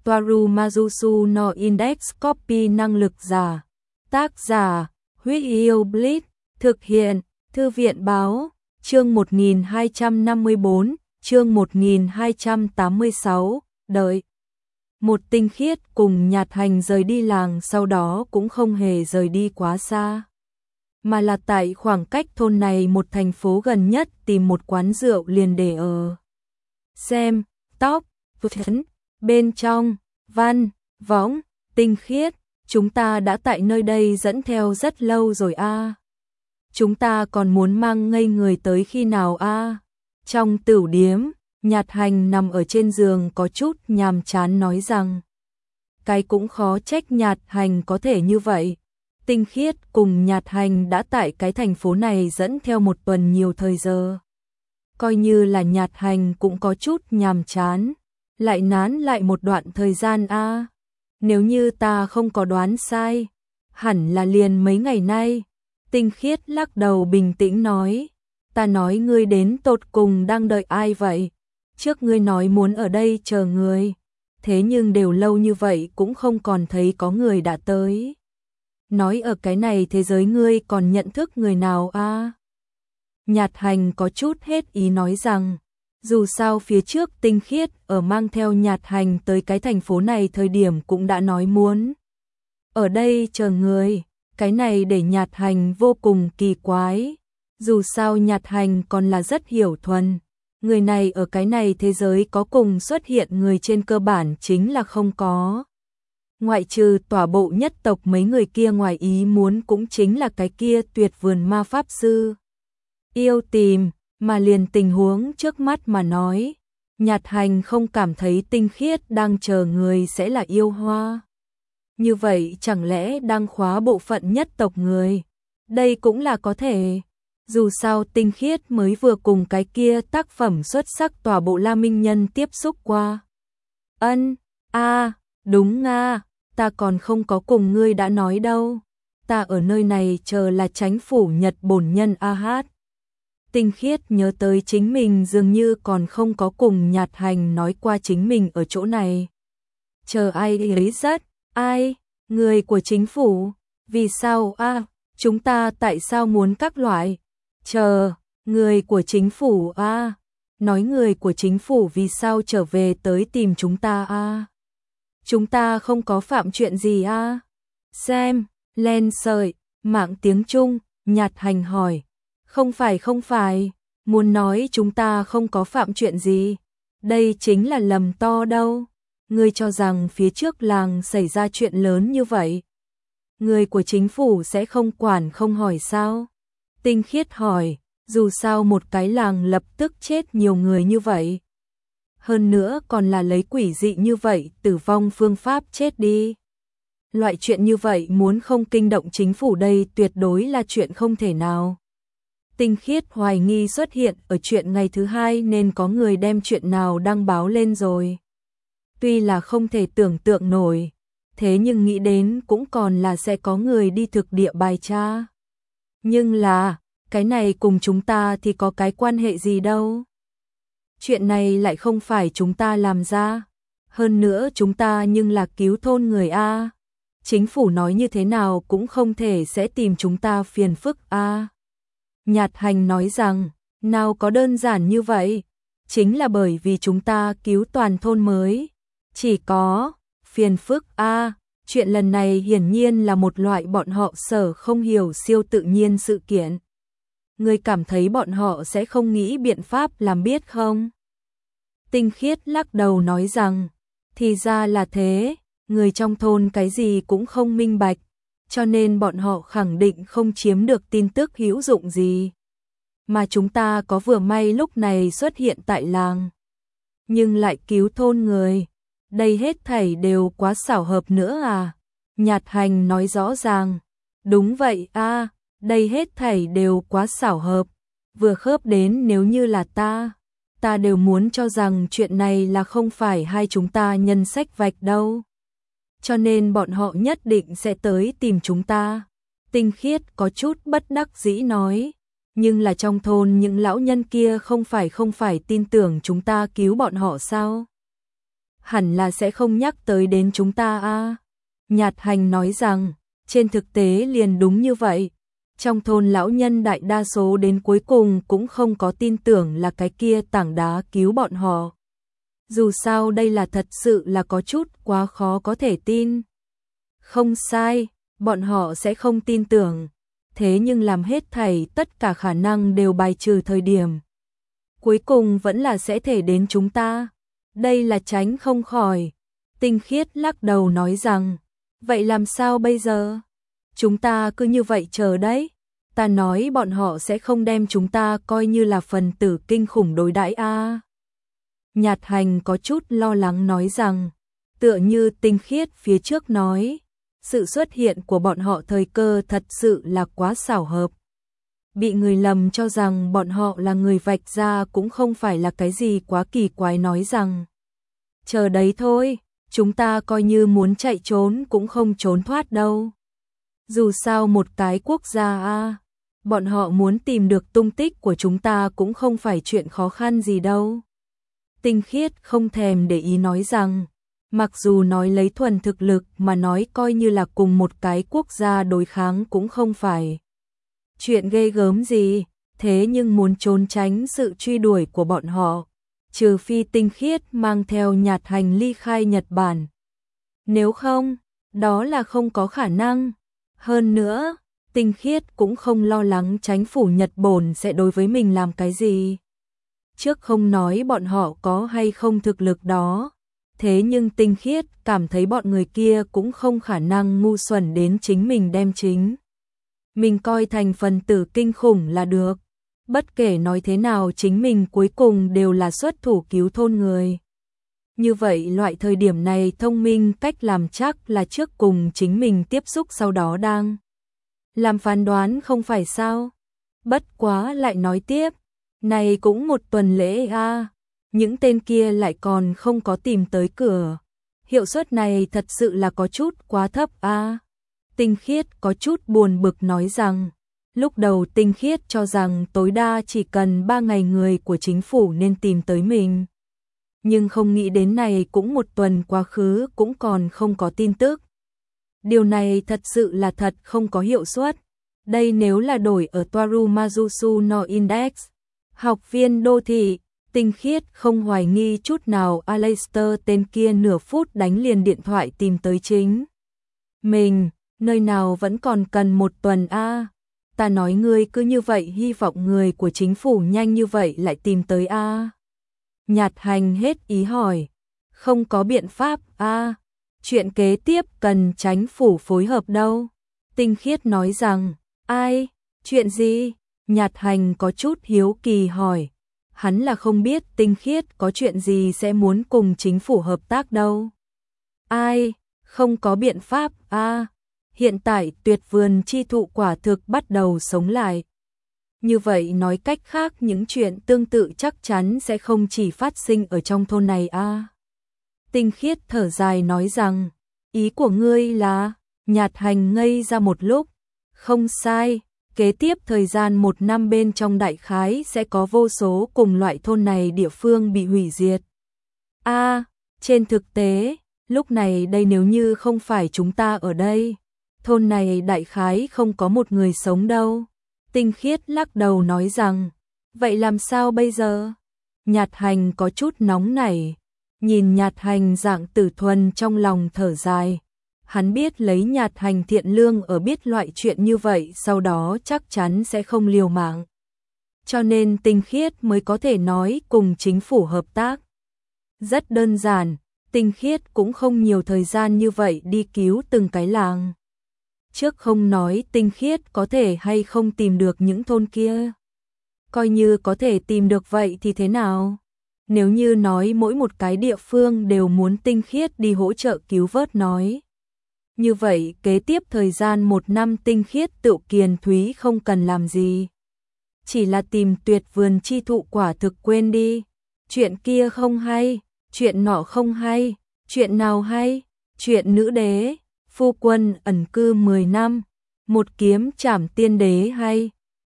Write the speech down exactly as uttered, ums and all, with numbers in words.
Toaru Majusu no Index Copy năng lực giả. Tác giả, Huyết Yêu Blitz, thực hiện, Thư viện Báo, chương một nghìn hai trăm năm mươi tư, chương một nghìn hai trăm tám mươi sáu, đợi. Một Tinh Khiết cùng Nhạt Hành rời đi làng, sau đó cũng không hề rời đi quá xa, mà là tại khoảng cách thôn này một thành phố gần nhất tìm một quán rượu liền để ở. Xem, tóc, phấn, bên trong, văn, võng, Tinh Khiết, chúng ta đã tại nơi đây dẫn theo rất lâu rồi a. À. Chúng ta còn muốn mang ngây người tới khi nào a? À? Trong tửu điếm, Nhạt Hành nằm ở trên giường có chút nhàm chán nói rằng, cái cũng khó trách Nhạt Hành có thể như vậy. Tinh Khiết cùng Nhạt Hành đã tại cái thành phố này dẫn theo một tuần nhiều thời giờ. Coi như là Nhạt Hành cũng có chút nhàm chán, lại nán lại một đoạn thời gian a. À. Nếu như ta không có đoán sai, hẳn là liền mấy ngày nay. Tinh Khiết lắc đầu bình tĩnh nói, ta nói ngươi đến tột cùng đang đợi ai vậy? Trước ngươi nói muốn ở đây chờ người, thế nhưng đều lâu như vậy cũng không còn thấy có người đã tới. Nói ở cái này thế giới ngươi còn nhận thức người nào a? À? Nhạt Hành có chút hết ý nói rằng, dù sao phía trước Tinh Khiết ở mang theo Nhạt Hành tới cái thành phố này thời điểm cũng đã nói muốn ở đây chờ người, cái này để Nhạt Hành vô cùng kỳ quái. Dù sao Nhạt Hành còn là rất hiểu thuần, người này ở cái này thế giới có cùng xuất hiện người trên cơ bản chính là không có. Ngoại trừ tỏa bộ nhất tộc mấy người kia ngoài ý muốn cũng chính là cái kia tuyệt vườn ma pháp sư yêu tìm, mà liền tình huống trước mắt mà nói, Nhạt Hành không cảm thấy Tinh Khiết đang chờ người sẽ là yêu hoa. Như vậy chẳng lẽ đang khóa bộ phận nhất tộc người? Đây cũng là có thể. Dù sao Tinh Khiết mới vừa cùng cái kia tác phẩm xuất sắc tỏa bộ La Minh Nhân tiếp xúc qua. Ân, a, à, đúng nga, ta còn không có cùng ngươi đã nói đâu. Ta ở nơi này chờ là Chánh phủ Nhật bổn nhân a hát. Tinh Khiết nhớ tới chính mình dường như còn không có cùng Nhạt Hành nói qua chính mình ở chỗ này. Chờ ai ấy rất, ai, người của chính phủ, vì sao a, à, chúng ta tại sao muốn các loại, chờ, người của chính phủ a, à, nói người của chính phủ vì sao trở về tới tìm chúng ta a, à? Chúng ta không có phạm chuyện gì a, à? Xem, len sợi, mạng tiếng Trung, Nhạt Hành hỏi. Không phải không phải, muốn nói chúng ta không có phạm chuyện gì, đây chính là lầm to đâu. Ngươi cho rằng phía trước làng xảy ra chuyện lớn như vậy, người của chính phủ sẽ không quản không hỏi sao? Tinh Khiết hỏi, dù sao một cái làng lập tức chết nhiều người như vậy. Hơn nữa còn là lấy quỷ dị như vậy tử vong phương pháp chết đi. Loại chuyện như vậy muốn không kinh động chính phủ đây tuyệt đối là chuyện không thể nào. Tinh Khiết hoài nghi xuất hiện ở chuyện ngày thứ hai nên có người đem chuyện nào đăng báo lên rồi. Tuy là không thể tưởng tượng nổi, thế nhưng nghĩ đến cũng còn là sẽ có người đi thực địa bài tra. Nhưng là, cái này cùng chúng ta thì có cái quan hệ gì đâu. Chuyện này lại không phải chúng ta làm ra. Hơn nữa chúng ta nhưng là cứu thôn người A. Chính phủ nói như thế nào cũng không thể sẽ tìm chúng ta phiền phức A. Nhạt Hành nói rằng, nào có đơn giản như vậy, chính là bởi vì chúng ta cứu toàn thôn mới. Chỉ có, phiền phức a, à, chuyện lần này hiển nhiên là một loại bọn họ sở không hiểu siêu tự nhiên sự kiện. Ngươi cảm thấy bọn họ sẽ không nghĩ biện pháp làm biết không? Tinh Khiết lắc đầu nói rằng, thì ra là thế, người trong thôn cái gì cũng không minh bạch, cho nên bọn họ khẳng định không chiếm được tin tức hữu dụng gì. Mà chúng ta có vừa may lúc này xuất hiện tại làng, nhưng lại cứu thôn người. Đây hết thảy đều quá xảo hợp nữa à? Nhạt Hành nói rõ ràng, đúng vậy a, à, đây hết thảy đều quá xảo hợp, vừa khớp đến nếu như là ta, ta đều muốn cho rằng chuyện này là không phải hai chúng ta nhân sách vạch đâu. Cho nên bọn họ nhất định sẽ tới tìm chúng ta. Tinh Khiết có chút bất đắc dĩ nói, nhưng là trong thôn những lão nhân kia không phải không phải tin tưởng chúng ta cứu bọn họ sao? hẳn là sẽ không nhắc tới đến chúng ta a. Nhạt Hành nói rằng, trên thực tế liền đúng như vậy. Trong thôn lão nhân đại đa số đến cuối cùng cũng không có tin tưởng là cái kia tảng đá cứu bọn họ. Dù sao đây là thật sự là có chút quá khó có thể tin. Không sai, bọn họ sẽ không tin tưởng. Thế nhưng làm hết thảy tất cả khả năng đều bài trừ thời điểm. Cuối cùng vẫn là sẽ thể đến chúng ta. Đây là tránh không khỏi. Tinh Khiết lắc đầu nói rằng, vậy làm sao bây giờ? Chúng ta cứ như vậy chờ đấy. Ta nói bọn họ sẽ không đem chúng ta coi như là phần tử kinh khủng đối đãi a. Nhạt Hành có chút lo lắng nói rằng, tựa như Tinh Khiết phía trước nói, sự xuất hiện của bọn họ thời cơ thật sự là quá xảo hợp. Bị người lầm cho rằng bọn họ là người vạch ra cũng không phải là cái gì quá kỳ quái, nói rằng, chờ đấy thôi, chúng ta coi như muốn chạy trốn cũng không trốn thoát đâu. Dù sao một cái quốc gia a, bọn họ muốn tìm được tung tích của chúng ta cũng không phải chuyện khó khăn gì đâu. Tinh Khiết không thèm để ý nói rằng, mặc dù nói lấy thuần thực lực mà nói coi như là cùng một cái quốc gia đối kháng cũng không phải chuyện ghê gớm gì, thế nhưng muốn trốn tránh sự truy đuổi của bọn họ, trừ phi Tinh Khiết mang theo Nhạt Hành ly khai Nhật Bản. Nếu không, đó là không có khả năng. Hơn nữa, Tinh Khiết cũng không lo lắng chính phủ Nhật Bản sẽ đối với mình làm cái gì. Trước không nói bọn họ có hay không thực lực đó, thế nhưng Tinh Khiết cảm thấy bọn người kia cũng không khả năng ngu xuẩn đến chính mình đem chính mình coi thành phần tử kinh khủng là được. Bất kể nói thế nào chính mình cuối cùng đều là xuất thủ cứu thôn người. Như vậy loại thời điểm này thông minh cách làm chắc là trước cùng chính mình tiếp xúc sau đó đang làm phán đoán không phải sao. Bất quá lại nói tiếp, này cũng một tuần lễ a, những tên kia lại còn không có tìm tới cửa. Hiệu suất này thật sự là có chút quá thấp a. Tinh Khiết có chút buồn bực nói rằng, lúc đầu Tinh Khiết cho rằng tối đa chỉ cần ba ngày người của chính phủ nên tìm tới mình. Nhưng không nghĩ đến này cũng một tuần quá khứ cũng còn không có tin tức. Điều này thật sự là thật không có hiệu suất. Đây nếu là đổi ở Toaru Mazusu no Index, học viên đô thị, Tinh Khiết không hoài nghi chút nào Aleister tên kia nửa phút đánh liền điện thoại tìm tới chính mình, nơi nào vẫn còn cần một tuần a. Ta nói ngươi cứ như vậy hy vọng người của chính phủ nhanh như vậy lại tìm tới a. Nhạt Hành hết ý hỏi, không có biện pháp a, chuyện kế tiếp cần chính phủ phối hợp đâu. Tinh Khiết nói rằng, ai, chuyện gì? Nhạt Hành có chút hiếu kỳ hỏi, hắn là không biết Tinh Khiết có chuyện gì sẽ muốn cùng chính phủ hợp tác đâu. Ai, không có biện pháp a. Hiện tại tuyệt vườn chi thụ quả thực bắt đầu sống lại. Như vậy nói cách khác những chuyện tương tự chắc chắn sẽ không chỉ phát sinh ở trong thôn này a. Tinh Khiết thở dài nói rằng, ý của ngươi là? Nhạt Hành ngây ra một lúc, không sai, kế tiếp thời gian một năm bên trong đại khái sẽ có vô số cùng loại thôn này địa phương bị hủy diệt. A, trên thực tế, lúc này đây nếu như không phải chúng ta ở đây, thôn này đại khái không có một người sống đâu. Tinh Khiết lắc đầu nói rằng, vậy làm sao bây giờ? Nhạt Hành có chút nóng nảy, nhìn Nhạt Hành dạng tử thuần trong lòng thở dài. Hắn biết lấy Nhạt Hành thiện lương ở biết loại chuyện như vậy sau đó chắc chắn sẽ không liều mạng. Cho nên Tinh Khiết mới có thể nói cùng chính phủ hợp tác. Rất đơn giản, Tinh Khiết cũng không nhiều thời gian như vậy đi cứu từng cái làng. Trước không nói Tinh Khiết có thể hay không tìm được những thôn kia. Coi như có thể tìm được vậy thì thế nào? Nếu như nói mỗi một cái địa phương đều muốn Tinh Khiết đi hỗ trợ cứu vớt nói. Như vậy kế tiếp thời gian một năm Tinh Khiết tự kiền thúy không cần làm gì. Chỉ là tìm tuyệt vườn chi thụ quả thực quên đi. Chuyện kia không hay, chuyện nọ không hay, chuyện nào hay, chuyện nữ đế, phu quân ẩn cư mười năm, một kiếm trảm tiên đế hay.